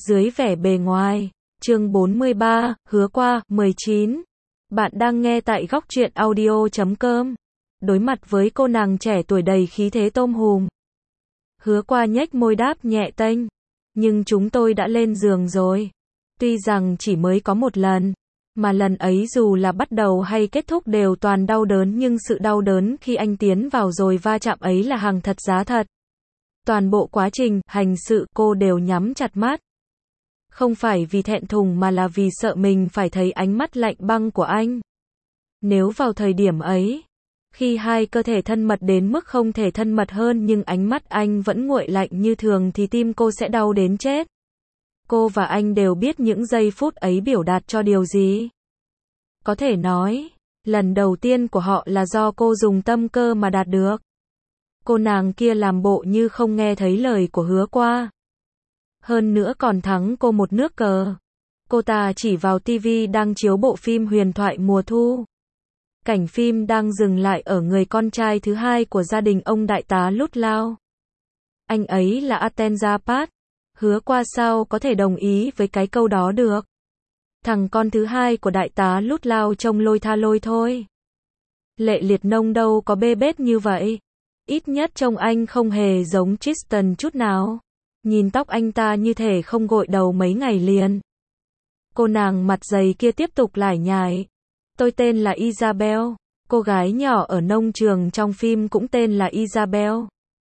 dưới vẻ bề ngoài. Chương 43, hứa qua, 19. Bạn đang nghe tại góc truyện audio.com. Đối mặt với cô nàng trẻ tuổi đầy khí thế tôm hùm, hứa qua nhếch môi đáp nhẹ tênh. Nhưng chúng tôi đã lên giường rồi. Tuy rằng chỉ mới có một lần, mà lần ấy dù là bắt đầu hay kết thúc đều toàn đau đớn, nhưng sự đau đớn khi anh tiến vào rồi va chạm ấy là hàng thật giá thật. Toàn bộ quá trình hành sự cô đều nhắm chặt mắt. Không phải vì thẹn thùng mà là vì sợ mình phải thấy ánh mắt lạnh băng của anh. Nếu vào thời điểm ấy, khi hai cơ thể thân mật đến mức không thể thân mật hơn nhưng ánh mắt anh vẫn nguội lạnh như thường thì tim cô sẽ đau đến chết. Cô và anh đều biết những giây phút ấy biểu đạt cho điều gì. Có thể nói, lần đầu tiên của họ là do cô dùng tâm cơ mà đạt được. Cô nàng kia làm bộ như không nghe thấy lời của hứa qua. Hơn nữa còn thắng cô một nước cờ. Cô ta chỉ vào tivi đang chiếu bộ phim huyền thoại mùa thu. Cảnh phim đang dừng lại ở người con trai thứ hai của gia đình ông đại tá Lút Lao. Anh ấy là Atenzapat. Hứa qua sao có thể đồng ý với cái câu đó được. Thằng con thứ hai của đại tá Lút Lao trông lôi tha lôi thôi. Lệ Liệt Nông đâu có bê bết như vậy. Ít nhất trông anh không hề giống Tristan chút nào. Nhìn tóc anh ta như thể không gội đầu mấy ngày liền. Cô nàng mặt dày kia tiếp tục lải nhải. Tôi tên là Isabel. Cô gái nhỏ ở nông trường trong phim cũng tên là Isabel.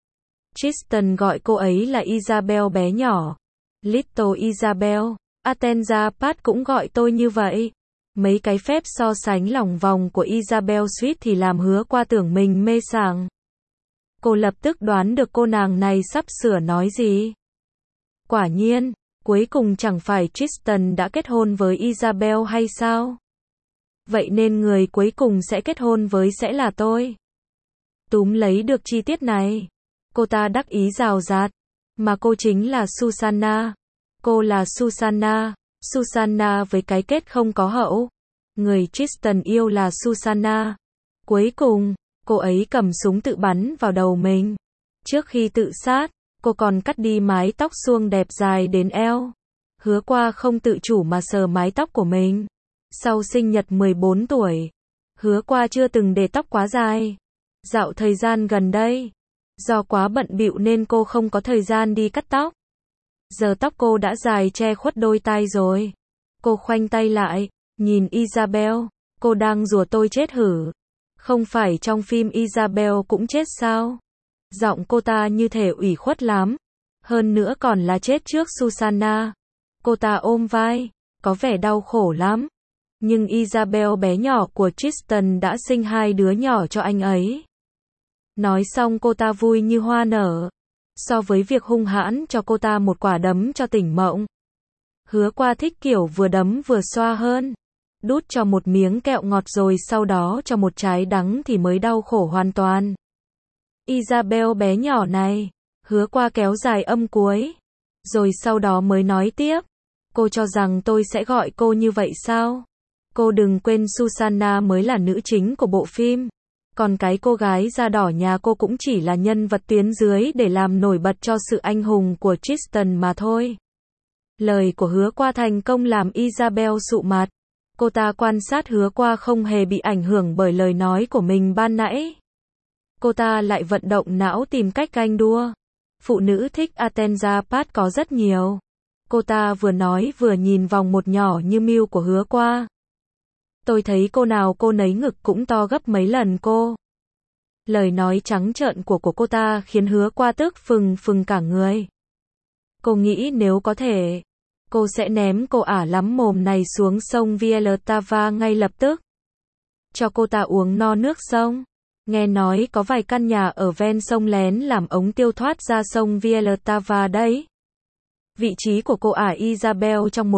Tristan gọi cô ấy là Isabel bé nhỏ. Little Isabel. Atenzapat cũng gọi tôi như vậy. Mấy cái phép so sánh lòng vòng của Isabel Sweet thì làm hứa qua tưởng mình mê sảng. Cô lập tức đoán được cô nàng này sắp sửa nói gì. Quả nhiên, cuối cùng chẳng phải Tristan đã kết hôn với Isabel hay sao? Vậy nên người cuối cùng sẽ kết hôn với sẽ là tôi. Túm lấy được chi tiết này, cô ta đắc ý rào rạt. Mà cô chính là Susanna. Cô là Susanna. Susanna với cái kết không có hậu. Người Tristan yêu là Susanna. Cuối cùng, cô ấy cầm súng tự bắn vào đầu mình. Trước khi tự sát, cô còn cắt đi mái tóc suông đẹp dài đến eo. Hứa qua không tự chủ mà sờ mái tóc của mình. Sau sinh nhật 14 tuổi, hứa qua chưa từng để tóc quá dài. Dạo thời gian gần đây, do quá bận bịu nên cô không có thời gian đi cắt tóc. Giờ tóc cô đã dài che khuất đôi tai rồi. Cô khoanh tay lại, nhìn Isabel. Cô đang rủa tôi chết hử? Không phải trong phim Isabel cũng chết sao? Giọng cô ta như thể ủy khuất lắm. Hơn nữa còn là chết trước Susanna. Cô ta ôm vai, có vẻ đau khổ lắm. Nhưng Isabel bé nhỏ của Tristan đã sinh 2 đứa nhỏ cho anh ấy. Nói xong cô ta vui như hoa nở. So với việc hung hãn cho cô ta một quả đấm cho tỉnh mộng, hứa qua thích kiểu vừa đấm vừa xoa hơn. Đút cho một miếng kẹo ngọt rồi sau đó cho một trái đắng thì mới đau khổ hoàn toàn. Isabel bé nhỏ này, hứa qua kéo dài âm cuối. Rồi sau đó mới nói tiếp. Cô cho rằng tôi sẽ gọi cô như vậy sao? Cô đừng quên Susanna mới là nữ chính của bộ phim. Còn cái cô gái da đỏ nhà cô cũng chỉ là nhân vật tuyến dưới để làm nổi bật cho sự anh hùng của Tristan mà thôi. Lời của hứa qua thành công làm Isabel sụ mặt. Cô ta quan sát hứa qua không hề bị ảnh hưởng bởi lời nói của mình ban nãy. Cô ta lại vận động não tìm cách ganh đua. Phụ nữ thích Atenzapat có rất nhiều. Cô ta vừa nói vừa nhìn vòng một nhỏ như Miu của hứa qua. Tôi thấy cô nào cô nấy ngực cũng to gấp mấy lần cô. Lời nói trắng trợn của cô ta khiến hứa qua tức phừng phừng cả người. Cô nghĩ nếu có thể, cô sẽ ném cô ả lắm mồm này xuống sông Vltava ngay lập tức. Cho cô ta uống no nước sông. Nghe nói có vài căn nhà ở ven sông lén làm ống tiêu thoát ra sông Vltava đấy. Vị trí của cô ả Isabel trong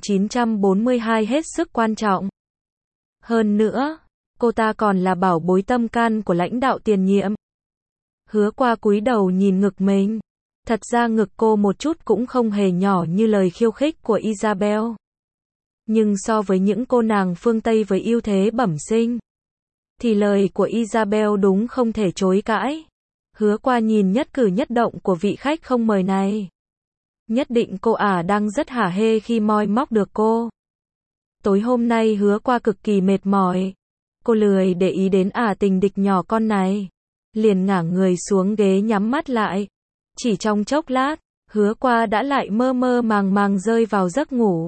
1942 hết sức quan trọng. Hơn nữa, cô ta còn là bảo bối tâm can của lãnh đạo tiền nhiệm. Hứa qua cúi đầu nhìn ngực mình. Thật ra ngực cô một chút cũng không hề nhỏ như lời khiêu khích của Isabel. Nhưng so với những cô nàng phương Tây với ưu thế bẩm sinh, thì lời của Isabel đúng không thể chối cãi. Hứa qua nhìn nhất cử nhất động của vị khách không mời này. Nhất định cô ả đang rất hả hê khi moi móc được cô. Tối hôm nay Hứa Qua cực kỳ mệt mỏi. Cô lười để ý đến ả tình địch nhỏ con này. Liền ngả người xuống ghế nhắm mắt lại. Chỉ trong chốc lát, Hứa Qua đã lại mơ mơ màng màng rơi vào giấc ngủ.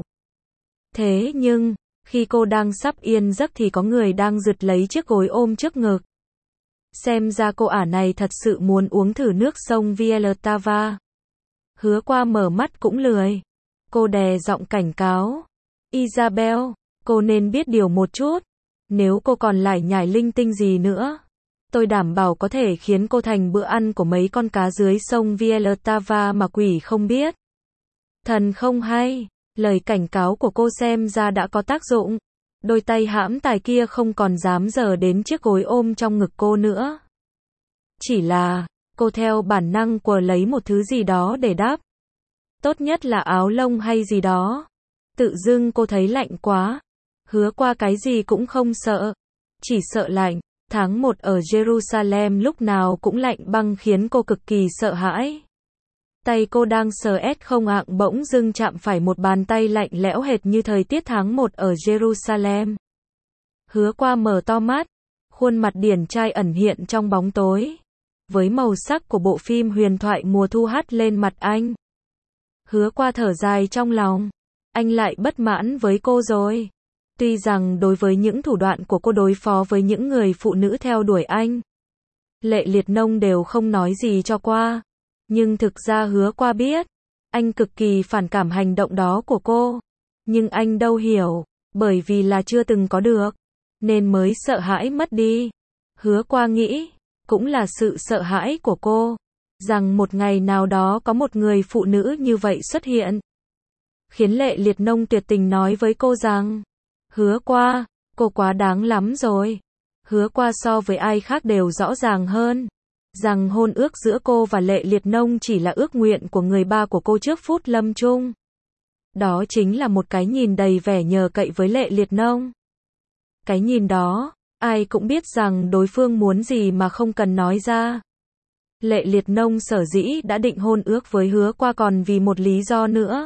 Thế nhưng, khi cô đang sắp yên giấc thì có người đang giật lấy chiếc gối ôm trước ngực. Xem ra cô ả này thật sự muốn uống thử nước sông Vltava. Hứa Qua mở mắt cũng lười. Cô đè giọng cảnh cáo. Isabel, cô nên biết điều một chút. Nếu cô còn lải nhải linh tinh gì nữa, tôi đảm bảo có thể khiến cô thành bữa ăn của mấy con cá dưới sông Vltava mà quỷ không biết. Thần không hay, lời cảnh cáo của cô xem ra đã có tác dụng. Đôi tay hãm tài kia không còn dám dở đến chiếc gối ôm trong ngực cô nữa. Chỉ là, cô theo bản năng quờ lấy một thứ gì đó để đắp. Tốt nhất là áo lông hay gì đó. Tự dưng cô thấy lạnh quá. Hứa Qua cái gì cũng không sợ. Chỉ sợ lạnh. Tháng 1 ở Jerusalem lúc nào cũng lạnh băng khiến cô cực kỳ sợ hãi. Tay cô đang sờ không ạng bỗng dưng chạm phải một bàn tay lạnh lẽo hệt như thời tiết tháng 1 ở Jerusalem. Hứa Qua mở to mắt. Khuôn mặt điển trai ẩn hiện trong bóng tối. Với màu sắc của bộ phim huyền thoại mùa thu hắt lên mặt anh. Hứa Qua thở dài trong lòng. Anh lại bất mãn với cô rồi. Tuy rằng đối với những thủ đoạn của cô đối phó với những người phụ nữ theo đuổi anh, Lệ Liệt Nông đều không nói gì cho qua. Nhưng thực ra Hứa Qua biết, anh cực kỳ phản cảm hành động đó của cô. Nhưng anh đâu hiểu, bởi vì là chưa từng có được, nên mới sợ hãi mất đi. Hứa Qua nghĩ, cũng là sự sợ hãi của cô, rằng một ngày nào đó có một người phụ nữ như vậy xuất hiện. Khiến Lệ Liệt Nông tuyệt tình nói với cô rằng, Hứa Qua, cô quá đáng lắm rồi. Hứa Qua so với ai khác đều rõ ràng hơn, rằng hôn ước giữa cô và Lệ Liệt Nông chỉ là ước nguyện của người ba của cô trước phút lâm chung. Đó chính là một cái nhìn đầy vẻ nhờ cậy với Lệ Liệt Nông. Cái nhìn đó, ai cũng biết rằng đối phương muốn gì mà không cần nói ra. Lệ Liệt Nông sở dĩ đã định hôn ước với Hứa Qua còn vì một lý do nữa.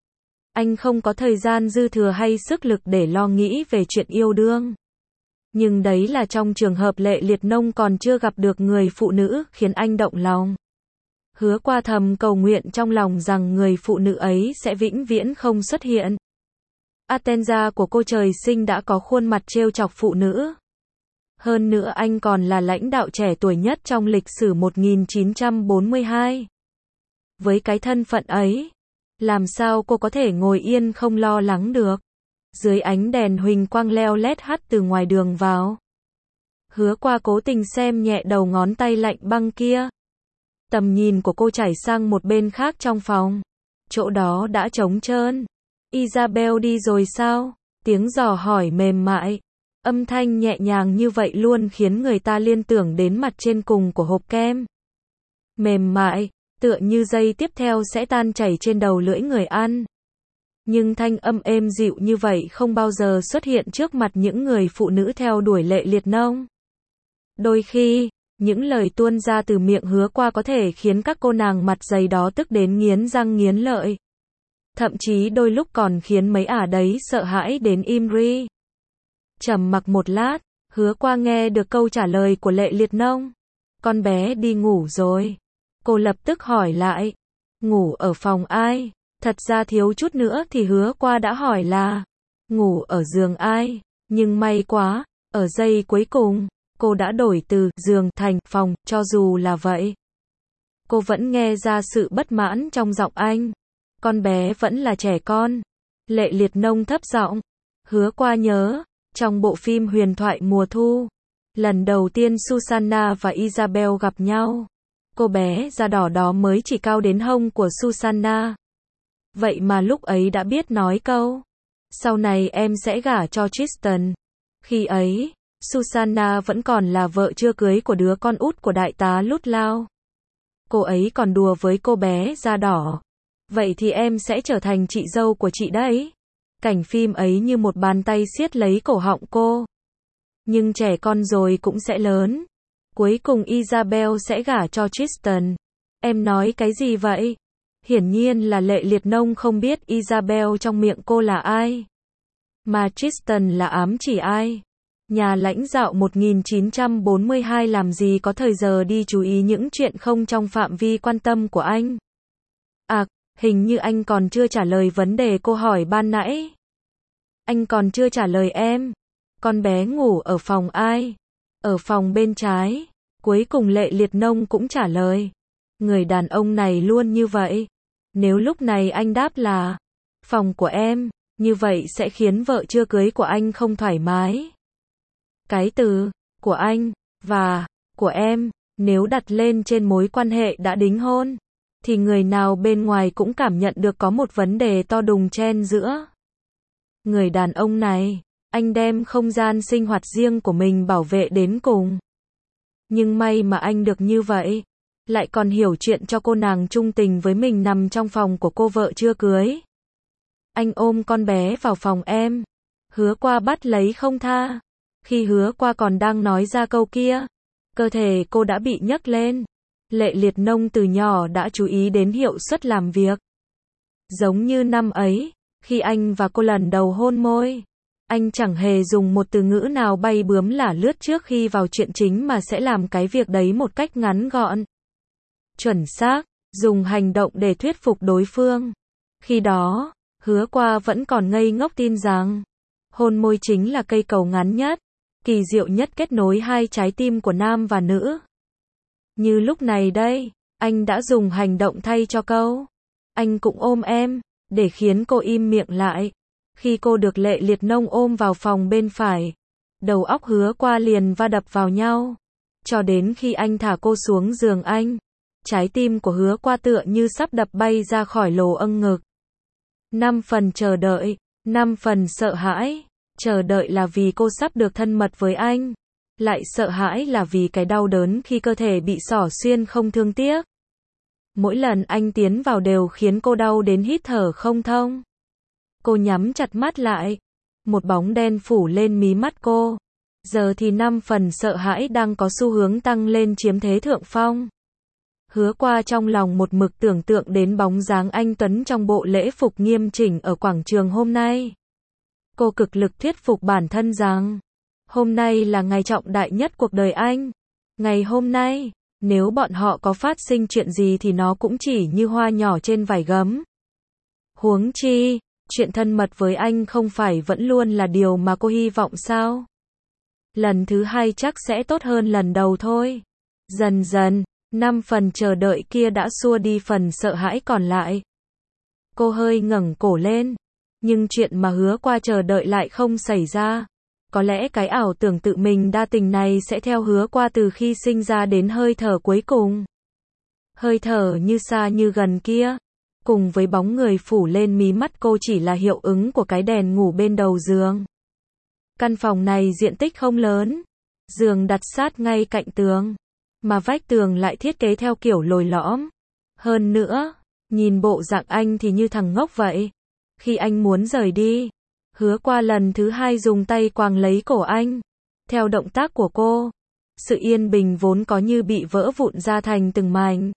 Anh không có thời gian dư thừa hay sức lực để lo nghĩ về chuyện yêu đương. Nhưng đấy là trong trường hợp Lệ Liệt Nông còn chưa gặp được người phụ nữ khiến anh động lòng. Hứa Qua thầm cầu nguyện trong lòng rằng người phụ nữ ấy sẽ vĩnh viễn không xuất hiện. Atenza của cô trời sinh đã có khuôn mặt trêu chọc phụ nữ. Hơn nữa anh còn là lãnh đạo trẻ tuổi nhất trong lịch sử 1942. Với cái thân phận ấy, làm sao cô có thể ngồi yên không lo lắng được? Dưới ánh đèn huỳnh quang leo lét hắt từ ngoài đường vào. Hứa Qua cố tình xem nhẹ đầu ngón tay lạnh băng kia. Tầm nhìn của cô chảy sang một bên khác trong phòng. Chỗ đó đã trống trơn. Isabel đi rồi sao? Tiếng dò hỏi mềm mại. Âm thanh nhẹ nhàng như vậy luôn khiến người ta liên tưởng đến mặt trên cùng của hộp kem. Mềm mại, tựa như giây tiếp theo sẽ tan chảy trên đầu lưỡi người ăn. Nhưng thanh âm êm dịu như vậy không bao giờ xuất hiện trước mặt những người phụ nữ theo đuổi Lệ Liệt Nông. Đôi khi, những lời tuôn ra từ miệng Hứa Qua có thể khiến các cô nàng mặt dày đó tức đến nghiến răng nghiến lợi. Thậm chí đôi lúc còn khiến mấy ả đấy sợ hãi đến im ri. Trầm mặc một lát, Hứa Qua nghe được câu trả lời của Lệ Liệt Nông. Con bé đi ngủ rồi. Cô lập tức hỏi lại. Ngủ ở phòng ai? Thật ra thiếu chút nữa thì Hứa Qua đã hỏi là ngủ ở giường ai? Nhưng may quá, ở giây cuối cùng, cô đã đổi từ giường thành phòng, cho dù là vậy. Cô vẫn nghe ra sự bất mãn trong giọng anh. Con bé vẫn là trẻ con. Lệ Liệt Nông thấp giọng. Hứa Qua nhớ, trong bộ phim huyền thoại mùa thu, lần đầu tiên Susanna và Isabel gặp nhau, cô bé da đỏ đó mới chỉ cao đến hông của Susanna. Vậy mà lúc ấy đã biết nói câu, sau này em sẽ gả cho Tristan. Khi ấy, Susanna vẫn còn là vợ chưa cưới của đứa con út của đại tá Ludlow. Cô ấy còn đùa với cô bé da đỏ. Vậy thì em sẽ trở thành chị dâu của chị đấy. Cảnh phim ấy như một bàn tay siết lấy cổ họng cô. Nhưng trẻ con rồi cũng sẽ lớn. Cuối cùng Isabel sẽ gả cho Tristan. Em nói cái gì vậy? Hiển nhiên là Lệ Liệt Nông không biết Isabel trong miệng cô là ai. Mà Tristan là ám chỉ ai. Nhà lãnh đạo 1942 làm gì có thời giờ đi chú ý những chuyện không trong phạm vi quan tâm của anh. À, hình như anh còn chưa trả lời vấn đề cô hỏi ban nãy. Anh còn chưa trả lời em. Con bé ngủ ở phòng ai? Ở phòng bên trái. Cuối cùng Lệ Liệt Nông cũng trả lời. Người đàn ông này luôn như vậy. Nếu lúc này anh đáp là phòng của em, như vậy sẽ khiến vợ chưa cưới của anh không thoải mái. Cái từ của anh và của em, nếu đặt lên trên mối quan hệ đã đính hôn, thì người nào bên ngoài cũng cảm nhận được có một vấn đề to đùng chen giữa. Người đàn ông này, anh đem không gian sinh hoạt riêng của mình bảo vệ đến cùng. Nhưng may mà anh được như vậy, lại còn hiểu chuyện cho cô nàng trung tình với mình nằm trong phòng của cô vợ chưa cưới. Anh ôm con bé vào phòng em. Hứa Qua bắt lấy không tha. Khi Hứa Qua còn đang nói ra câu kia, cơ thể cô đã bị nhấc lên. Lệ Liệt Nông từ nhỏ đã chú ý đến hiệu suất làm việc. Giống như năm ấy, khi anh và cô lần đầu hôn môi, anh chẳng hề dùng một từ ngữ nào bay bướm lả lướt trước khi vào chuyện chính mà sẽ làm cái việc đấy một cách ngắn gọn, chuẩn xác, dùng hành động để thuyết phục đối phương. Khi đó, Hứa Qua vẫn còn ngây ngốc tin rằng hôn môi chính là cây cầu ngắn nhất, kỳ diệu nhất kết nối hai trái tim của nam và nữ. Như lúc này đây, anh đã dùng hành động thay cho câu anh cũng ôm em, để khiến cô im miệng lại. Khi cô được Lệ Liệt Nông ôm vào phòng bên phải, đầu óc Hứa Qua liền va đập vào nhau. Cho đến khi anh thả cô xuống giường anh, trái tim của Hứa Qua tựa như sắp đập bay ra khỏi lỗ âng ngực. 5 phần chờ đợi, 5 phần sợ hãi. Chờ đợi là vì cô sắp được thân mật với anh. Lại sợ hãi là vì cái đau đớn khi cơ thể bị xỏ xuyên không thương tiếc. Mỗi lần anh tiến vào đều khiến cô đau đến hít thở không thông. Cô nhắm chặt mắt lại. Một bóng đen phủ lên mí mắt cô. Giờ thì 5 phần sợ hãi đang có xu hướng tăng lên chiếm thế thượng phong. Hứa Qua trong lòng một mực tưởng tượng đến bóng dáng anh Tuấn trong bộ lễ phục nghiêm chỉnh ở quảng trường hôm nay. Cô cực lực thuyết phục bản thân rằng hôm nay là ngày trọng đại nhất cuộc đời anh. Ngày hôm nay, nếu bọn họ có phát sinh chuyện gì thì nó cũng chỉ như hoa nhỏ trên vải gấm. Huống chi, chuyện thân mật với anh không phải vẫn luôn là điều mà cô hy vọng sao? Lần thứ hai chắc sẽ tốt hơn lần đầu thôi. Dần dần, 5 phần chờ đợi kia đã xua đi phần sợ hãi còn lại. Cô hơi ngẩng cổ lên. Nhưng chuyện mà Hứa Qua chờ đợi lại không xảy ra. Có lẽ cái ảo tưởng tự mình đa tình này sẽ theo Hứa Qua từ khi sinh ra đến hơi thở cuối cùng. Hơi thở như xa như gần kia, cùng với bóng người phủ lên mí mắt cô chỉ là hiệu ứng của cái đèn ngủ bên đầu giường. Căn phòng này diện tích không lớn. Giường đặt sát ngay cạnh tường. Mà vách tường lại thiết kế theo kiểu lồi lõm. Hơn nữa, nhìn bộ dạng anh thì như thằng ngốc vậy. Khi anh muốn rời đi, Hứa Qua lần thứ hai dùng tay quàng lấy cổ anh. Theo động tác của cô, sự yên bình vốn có như bị vỡ vụn ra thành từng mảnh.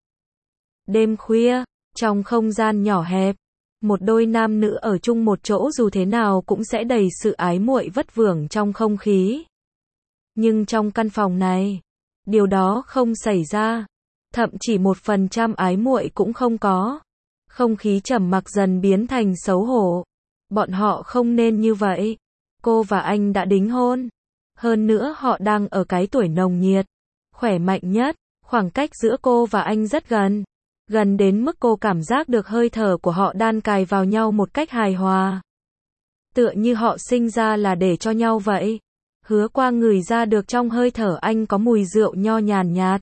Đêm khuya, trong không gian nhỏ hẹp, một đôi nam nữ ở chung một chỗ dù thế nào cũng sẽ đầy sự ái muội vất vưởng trong không khí. Nhưng trong căn phòng này, điều đó không xảy ra. Thậm chỉ 1% ái muội cũng không có. Không khí trầm mặc dần biến thành xấu hổ. Bọn họ không nên như vậy. Cô và anh đã đính hôn. Hơn nữa họ đang ở cái tuổi nồng nhiệt, khỏe mạnh nhất. Khoảng cách giữa cô và anh rất gần. Gần đến mức cô cảm giác được hơi thở của họ đan cài vào nhau một cách hài hòa. Tựa như họ sinh ra là để cho nhau vậy. Hứa Qua ngửi ra được trong hơi thở anh có mùi rượu nho nhàn nhạt.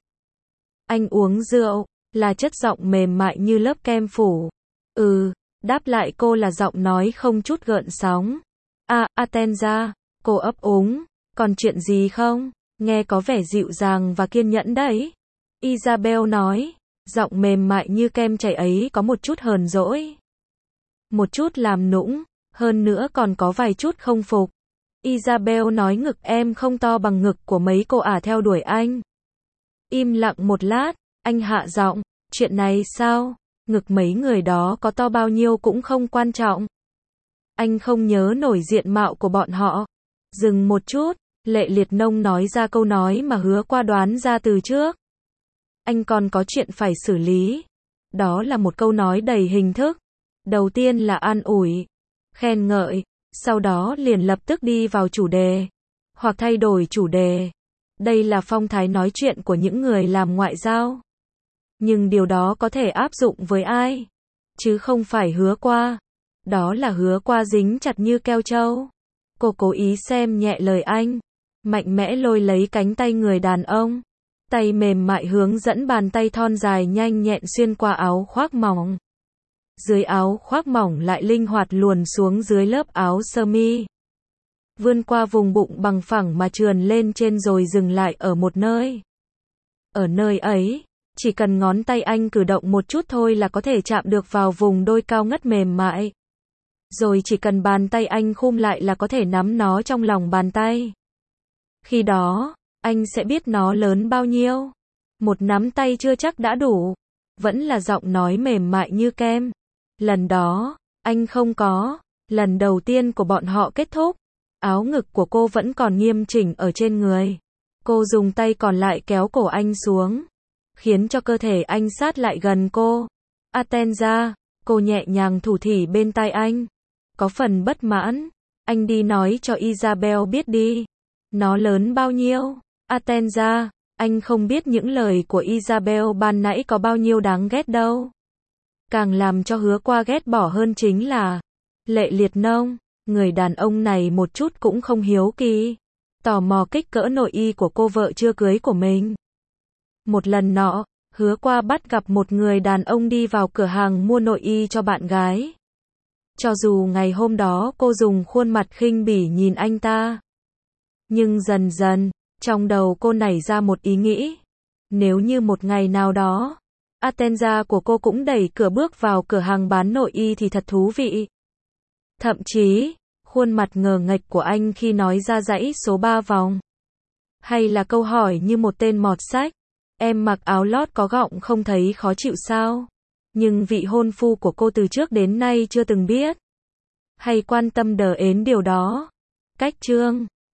Anh uống rượu, là chất giọng mềm mại như lớp kem phủ. Đáp lại cô là giọng nói không chút gợn sóng. Atenza, cô ấp úng, còn chuyện gì không? Nghe có vẻ dịu dàng và kiên nhẫn đấy. Isabel nói, giọng mềm mại như kem chảy ấy có một chút hờn dỗi. Một chút làm nũng, hơn nữa còn có vài chút không phục. Isabel nói ngực em không to bằng ngực của mấy cô ả theo đuổi anh. Im lặng một lát, anh hạ giọng, chuyện này sao? ngực mấy người đó có to bao nhiêu cũng không quan trọng. Anh không nhớ nổi diện mạo của bọn họ. Dừng một chút, Lệ Liệt Nông nói ra câu nói mà Hứa Qua đoán ra từ trước. Anh còn có chuyện phải xử lý. Đó là một câu nói đầy hình thức. Đầu tiên là an ủi, khen ngợi, sau đó liền lập tức đi vào chủ đề, hoặc thay đổi chủ đề. Đây là phong thái nói chuyện của những người làm ngoại giao. Nhưng điều đó có thể áp dụng với ai? Chứ không phải Hứa Qua. Đó là Hứa Qua dính chặt như keo trâu. Cô cố ý xem nhẹ lời anh, mạnh mẽ lôi lấy cánh tay người đàn ông. Tay mềm mại hướng dẫn bàn tay thon dài nhanh nhẹn xuyên qua áo khoác mỏng. Dưới áo khoác mỏng lại linh hoạt luồn xuống dưới lớp áo sơ mi. Vươn qua vùng bụng bằng phẳng mà trườn lên trên rồi dừng lại ở một nơi. Ở nơi ấy, chỉ cần ngón tay anh cử động một chút thôi là có thể chạm được vào vùng đôi cao ngất mềm mại. Rồi chỉ cần bàn tay anh khum lại là có thể nắm nó trong lòng bàn tay. Khi đó, anh sẽ biết nó lớn bao nhiêu. Một nắm tay chưa chắc đã đủ. Vẫn là giọng nói mềm mại như kem. Lần đó, anh không có. Lần đầu tiên của bọn họ kết thúc. Áo ngực của cô vẫn còn nghiêm chỉnh ở trên người. Cô dùng tay còn lại kéo cổ anh xuống, khiến cho cơ thể anh sát lại gần cô. Atenza, cô nhẹ nhàng thủ thỉ bên tai anh. Có phần bất mãn. Anh đi nói cho Isabel biết đi. Nó lớn bao nhiêu? Atenza, anh không biết những lời của Isabel ban nãy có bao nhiêu đáng ghét đâu. Càng làm cho Hứa Qua ghét bỏ hơn chính là Lệ Liệt Nông. Người đàn ông này một chút cũng không hiếu kỳ. Tò mò kích cỡ nội y của cô vợ chưa cưới của mình. Một lần nọ, Hứa Qua bắt gặp một người đàn ông đi vào cửa hàng mua nội y cho bạn gái. Cho dù ngày hôm đó cô dùng khuôn mặt khinh bỉ nhìn anh ta. Nhưng dần dần, trong đầu cô nảy ra một ý nghĩ. Nếu như một ngày nào đó, Atenza của cô cũng đẩy cửa bước vào cửa hàng bán nội y thì thật thú vị. Thậm chí, khuôn mặt ngờ nghệch của anh khi nói ra dãy số 3 vòng. Hay là câu hỏi như một tên mọt sách. Em mặc áo lót có gọng không thấy khó chịu sao? Nhưng vị hôn phu của cô từ trước đến nay chưa từng biết. Hay quan tâm đờ ến điều đó. Cách chương